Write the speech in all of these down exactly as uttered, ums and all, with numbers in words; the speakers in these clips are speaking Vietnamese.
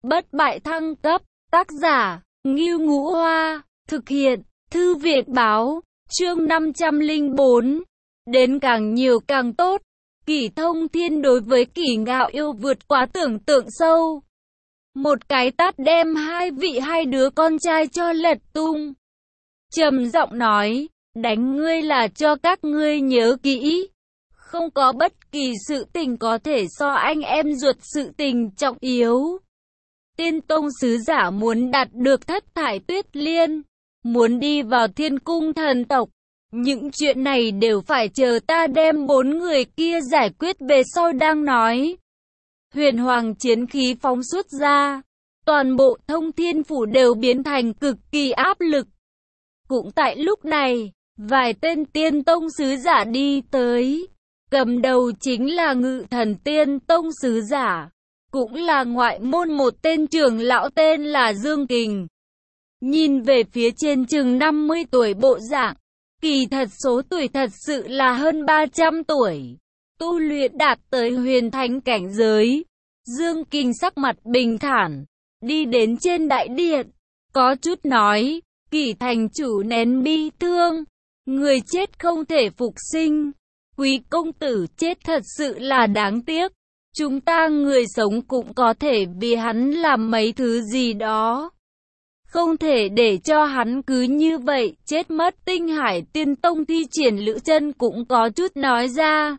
bất bại thăng cấp, tác giả, Ngưu Ngũ Hoa, thực hiện, Thư viện báo, chương năm trăm lẻ bốn, đến càng nhiều càng tốt. Kỷ Thông Thiên đối với Kỷ Ngạo yêu vượt quá tưởng tượng sâu. Một cái tát đem hai vị hai đứa con trai cho lật tung. Trầm giọng nói, đánh ngươi là cho các ngươi nhớ kỹ. Không có bất kỳ sự tình có thể so anh em ruột sự tình trọng yếu. Tiên Tông sứ giả muốn đạt được Thất Thải Tuyết Liên, muốn đi vào Thiên Cung thần tộc. Những chuyện này đều phải chờ ta đem bốn người kia giải quyết về sau đang nói. Huyền hoàng chiến khí phóng xuất ra, toàn bộ Thông Thiên Phủ đều biến thành cực kỳ áp lực. Cũng tại lúc này, vài tên Tiên Tông sứ giả đi tới. Cầm đầu chính là Ngự Thần Tiên Tông sứ giả, cũng là ngoại môn một tên trưởng lão tên là Dương Kình. Nhìn về phía trên chừng năm mươi tuổi bộ dạng, kỳ thật số tuổi thật sự là hơn ba trăm tuổi. Tu luyện đạt tới huyền thánh cảnh giới. Dương Kình sắc mặt bình thản, đi đến trên đại điện, có chút nói, Kỷ thành chủ nén bi thương, người chết không thể phục sinh. Quý công tử chết thật sự là đáng tiếc. Chúng ta người sống cũng có thể vì hắn làm mấy thứ gì đó. Không thể để cho hắn cứ như vậy chết mất. Tinh Hải Tiên Tông thi triển Lữ Chân cũng có chút nói ra.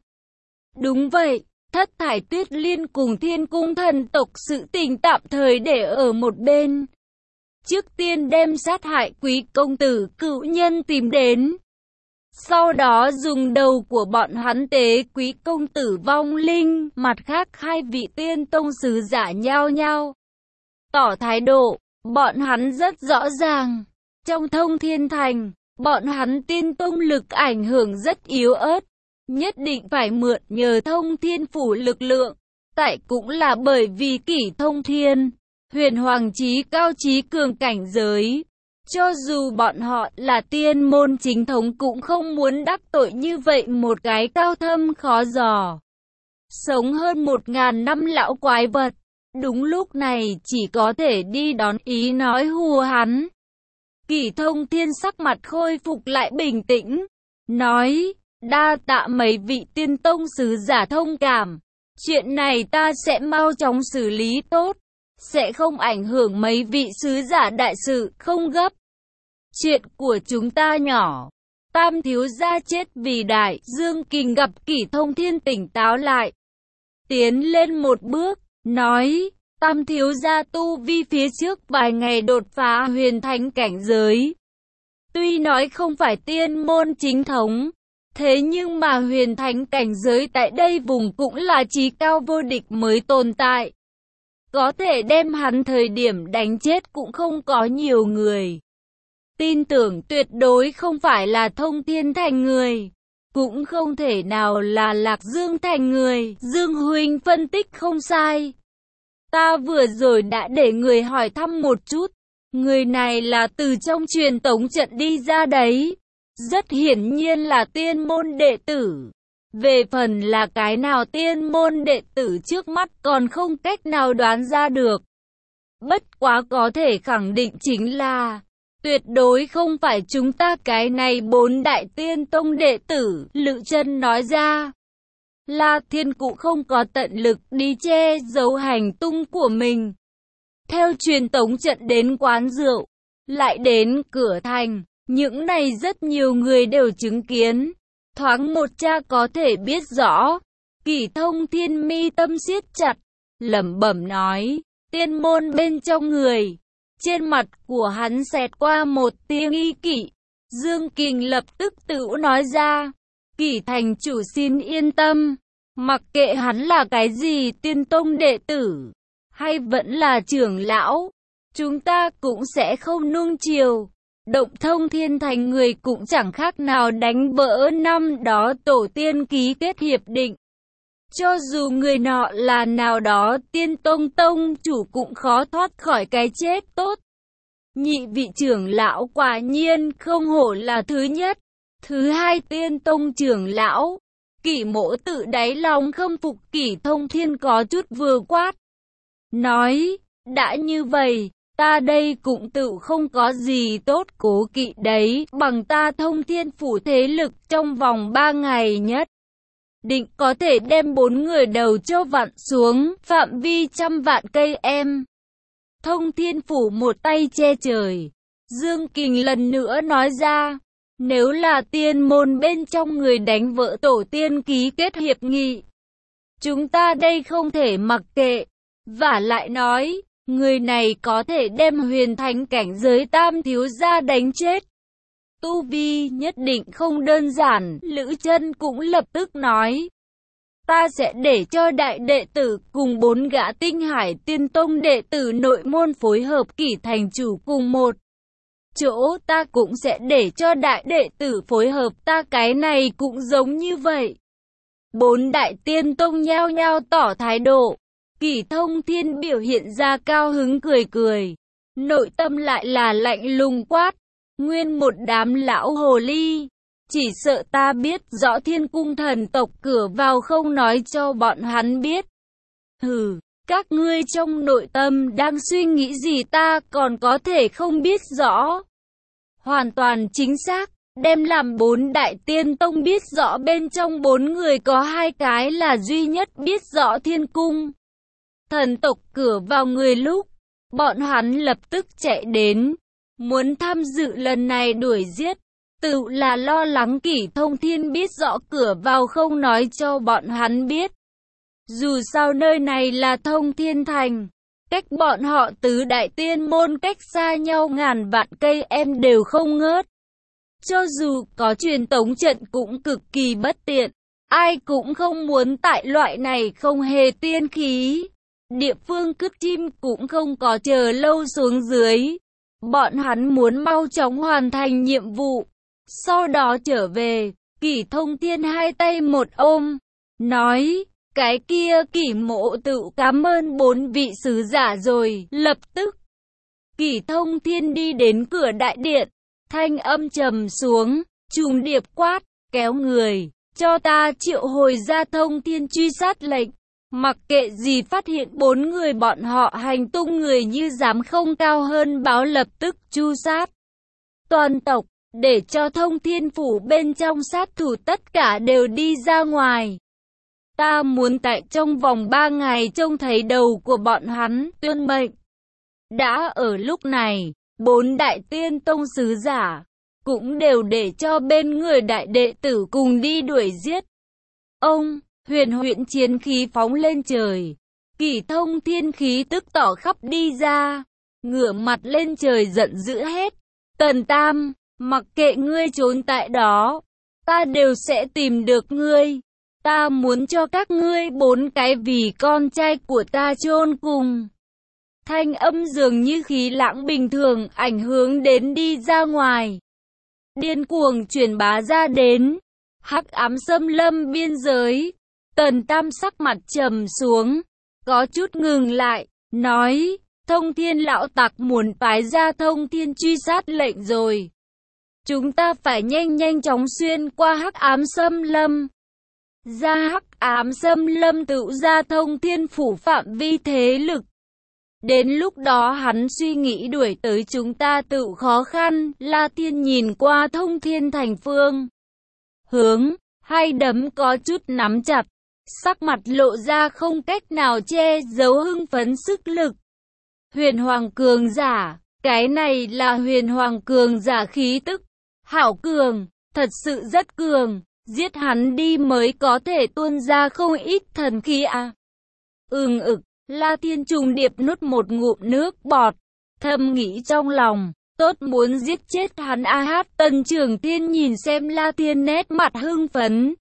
Đúng vậy, Thất Thải Tuyết Liên cùng Thiên Cung thần tộc sự tình tạm thời để ở một bên. Trước tiên đem sát hại quý công tử cựu nhân tìm đến. Sau đó dùng đầu của bọn hắn tế quý công tử vong linh. Mặt khác hai vị Tiên Tông sứ giả nhao nhao tỏ thái độ. Bọn hắn rất rõ ràng, trong Thông Thiên Thành, bọn hắn Tiên Tông lực ảnh hưởng rất yếu ớt, nhất định phải mượn nhờ Thông Thiên Phủ lực lượng. Tại cũng là bởi vì Kỷ Thông Thiên, huyền hoàng chí cao chí cường cảnh giới. Cho dù bọn họ là tiên môn chính thống cũng không muốn đắc tội như vậy một cái cao thâm khó dò. Sống hơn một ngàn năm lão quái vật. Đúng lúc này chỉ có thể đi đón ý nói hùa hắn. Kỷ Thông Thiên sắc mặt khôi phục lại bình tĩnh. Nói, đa tạ mấy vị Tiên Tông sứ giả thông cảm. Chuyện này ta sẽ mau chóng xử lý tốt. Sẽ không ảnh hưởng mấy vị sứ giả đại sự, không gấp. Chuyện của chúng ta nhỏ. Tam thiếu gia chết vì đại. Dương Kình gặp Kỷ Thông Thiên tỉnh táo lại. Tiến lên một bước, nói, Tam thiếu gia tu vi phía trước vài ngày đột phá huyền thánh cảnh giới. Tuy nói không phải tiên môn chính thống, thế nhưng mà huyền thánh cảnh giới tại đây vùng cũng là chí cao vô địch mới tồn tại. Có thể đem hắn thời điểm đánh chết cũng không có nhiều người. Tin tưởng tuyệt đối không phải là Thông Thiên Thành người, cũng không thể nào là Lạc Dương Thành người. Dương huynh phân tích không sai. Ta vừa rồi đã để người hỏi thăm một chút. Người này là từ trong truyền tống trận đi ra đấy. Rất hiển nhiên là tiên môn đệ tử. Về phần là cái nào tiên môn đệ tử trước mắt còn không cách nào đoán ra được. Bất quá có thể khẳng định chính là tuyệt đối không phải chúng ta cái này bốn đại tiên tông đệ tử. Lữ Chân nói ra. La Thiên cũng không có tận lực đi che giấu hành tung của mình. Theo truyền tống trận đến quán rượu, lại đến cửa thành, những này rất nhiều người đều chứng kiến. Thoáng một cha có thể biết rõ. Kỷ Thông Thiên mi tâm siết chặt, lẩm bẩm nói, tiên môn bên trong người. Trên mặt của hắn xẹt qua một tia nghi kỵ. Dương Kình lập tức tự nói ra, Kỷ thành chủ xin yên tâm. Mặc kệ hắn là cái gì tiên tông đệ tử, hay vẫn là trưởng lão, chúng ta cũng sẽ không nuông chiều. Động Thông Thiên Thành người cũng chẳng khác nào đánh vỡ năm đó tổ tiên ký kết hiệp định. Cho dù người nọ là nào đó tiên tông tông chủ cũng khó thoát khỏi cái chết tốt. Nhị vị trưởng lão quả nhiên không hổ là thứ nhất. Thứ hai tiên tông trưởng lão. Kỷ Mỗ tự đáy lòng khâm phục Kỷ Thông Thiên có chút vừa quát. Nói, Đã như vậy, ta đây cũng tự không có gì tốt cố kỵ đấy, bằng ta Thông Thiên Phủ thế lực trong vòng ba ngày nhất định có thể đem bốn người đầu cho vặn xuống, phạm vi trăm vạn cây em. Thông Thiên Phủ một tay che trời. Dương Kình lần nữa nói ra, nếu là tiên môn bên trong người đánh vỡ tổ tiên ký kết hiệp nghị, chúng ta đây không thể mặc kệ. Vả lại nói, người này có thể đem huyền thánh cảnh giới tam thiếu gia đánh chết. Tu vi nhất định không đơn giản, Lữ Chân cũng lập tức nói. Ta sẽ để cho đại đệ tử cùng bốn gã Tinh Hải Tiên Tông đệ tử nội môn phối hợp kỷ thành chủ cùng một chỗ, ta cũng sẽ để cho đại đệ tử phối hợp, ta cái này cũng giống như vậy. Bốn đại tiên tông nhao nhao tỏ thái độ. Kỷ Thông Thiên biểu hiện ra cao hứng cười cười, nội tâm lại là lạnh lùng quát, nguyên một đám lão hồ ly, chỉ sợ ta biết rõ Thiên Cung thần tộc cửa vào không nói cho bọn hắn biết. Hừ, các ngươi trong nội tâm đang suy nghĩ gì ta còn có thể không biết rõ. Hoàn toàn chính xác, đem làm bốn đại tiên tông biết rõ bên trong bốn người có hai cái là duy nhất biết rõ Thiên Cung thần tộc cửa vào người lúc, bọn hắn lập tức chạy đến, muốn tham dự lần này đuổi giết, tự là lo lắng Kỷ Thông Thiên biết rõ cửa vào không nói cho bọn hắn biết. Dù sao nơi này là Thông Thiên Thành, cách bọn họ tứ đại tiên môn cách xa nhau ngàn vạn cây em đều không ngớt. Cho dù có truyền tống trận cũng cực kỳ bất tiện, ai cũng không muốn tại loại này không hề tiên khí. Địa phương cướp chim cũng không có chờ lâu xuống dưới. Bọn hắn muốn mau chóng hoàn thành nhiệm vụ, sau đó trở về. Kỷ Thông Thiên hai tay một ôm, nói, cái kia Kỷ mộ tự cảm ơn bốn vị sứ giả rồi. Lập tức, Kỷ Thông Thiên đi đến cửa đại điện, thanh âm trầm xuống, trùng điệp quát, kéo người, cho ta triệu hồi ra Thông Thiên truy sát lệnh. Mặc kệ gì phát hiện bốn người bọn họ hành tung, người như dám không cao hơn báo lập tức tru sát toàn tộc, để cho Thông Thiên Phủ bên trong sát thủ tất cả đều đi ra ngoài. Ta muốn tại trong vòng ba ngày trông thấy đầu của bọn hắn, tuyên mệnh. Đã ở lúc này, bốn đại tiên tông sứ giả cũng đều để cho bên người đại đệ tử cùng đi đuổi giết. Ông huyền huyễn chiến khí phóng lên trời, Kỷ Thông Thiên khí tức tỏ khắp đi ra, ngửa mặt lên trời giận dữ hết, Tần Tam, mặc kệ ngươi trốn tại đó, ta đều sẽ tìm được ngươi, ta muốn cho các ngươi bốn cái vì con trai của ta chôn cùng. Thanh âm dường như khí lãng bình thường ảnh hưởng đến đi ra ngoài, điên cuồng truyền bá ra đến hắc ám xâm lâm biên giới. Tần Tam sắc mặt trầm xuống, có chút ngừng lại, nói, Thông Thiên lão tặc muốn phái ra Thông Thiên truy sát lệnh rồi. Chúng ta phải nhanh nhanh chóng xuyên qua hắc ám xâm lâm. Ra hắc ám xâm lâm tự ra Thông Thiên Phủ phạm vi thế lực. Đến lúc đó hắn suy nghĩ đuổi tới chúng ta tự khó khăn. La Thiên nhìn qua Thông Thiên thành phương hướng, hai đấm có chút nắm chặt, sắc mặt lộ ra không cách nào che giấu hưng phấn sức lực. Huyền Hoàng cường giả, cái này là Huyền Hoàng cường giả khí tức, hảo cường, thật sự rất cường, giết hắn đi mới có thể tuôn ra không ít thần khí à. Ừm ực, La Thiên trùng điệp nuốt một ngụm nước bọt, thầm nghĩ trong lòng, tốt muốn giết chết hắn a hát. Tần Trường Thiên nhìn xem La Thiên nét mặt hưng phấn,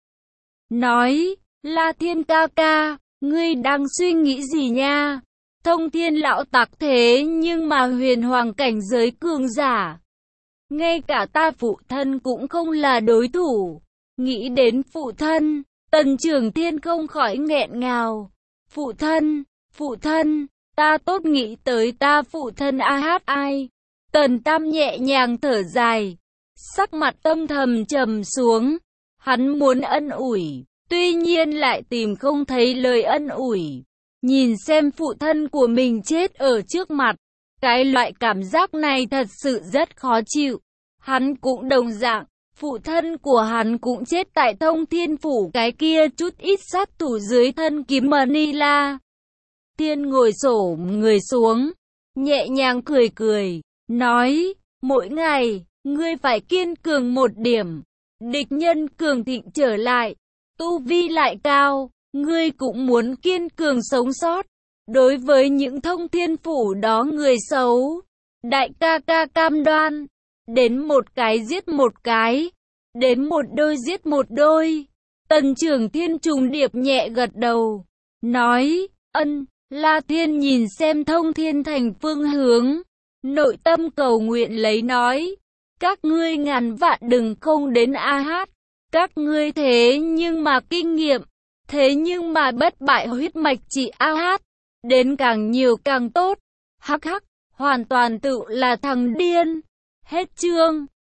nói, La Thiên ca ca, ngươi đang suy nghĩ gì nha? Thông Thiên lão tặc thế nhưng mà huyền hoàng cảnh giới cường giả, ngay cả ta phụ thân cũng không là đối thủ. Nghĩ đến phụ thân, Tần Trường Thiên không khỏi nghẹn ngào. Phụ thân, phụ thân, ta tốt nghĩ tới ta phụ thân a hát ai. Tần Tam nhẹ nhàng thở dài, sắc mặt âm thầm trầm xuống. Hắn muốn ân ủi, tuy nhiên lại tìm không thấy lời ân ủi. Nhìn xem phụ thân của mình chết ở trước mặt. Cái loại cảm giác này thật sự rất khó chịu. Hắn cũng đồng dạng. Phụ thân của hắn cũng chết tại Thông Thiên Phủ, cái kia chút ít sát thủ dưới thân kiếm Manila. Thiên ngồi xổm người xuống, nhẹ nhàng cười cười, nói, mỗi ngày, ngươi phải kiên cường một điểm. Địch nhân cường thịnh trở lại, tu vi lại cao, ngươi cũng muốn kiên cường sống sót. Đối với những Thông Thiên Phủ đó người xấu, đại ca ca cam đoan, đến một cái giết một cái, đến một đôi giết một đôi. Tần Trưởng Thiên trùng điệp nhẹ gật đầu, nói, ân. La Thiên nhìn xem Thông Thiên Thành phương hướng, nội tâm cầu nguyện lấy nói, các ngươi ngàn vạn đừng không đến A Hát, các ngươi thế nhưng mà kinh nghiệm, thế nhưng mà bất bại huyết mạch chỉ A Hát, đến càng nhiều càng tốt, hắc hắc, hoàn toàn tự là thằng điên. Hết chương.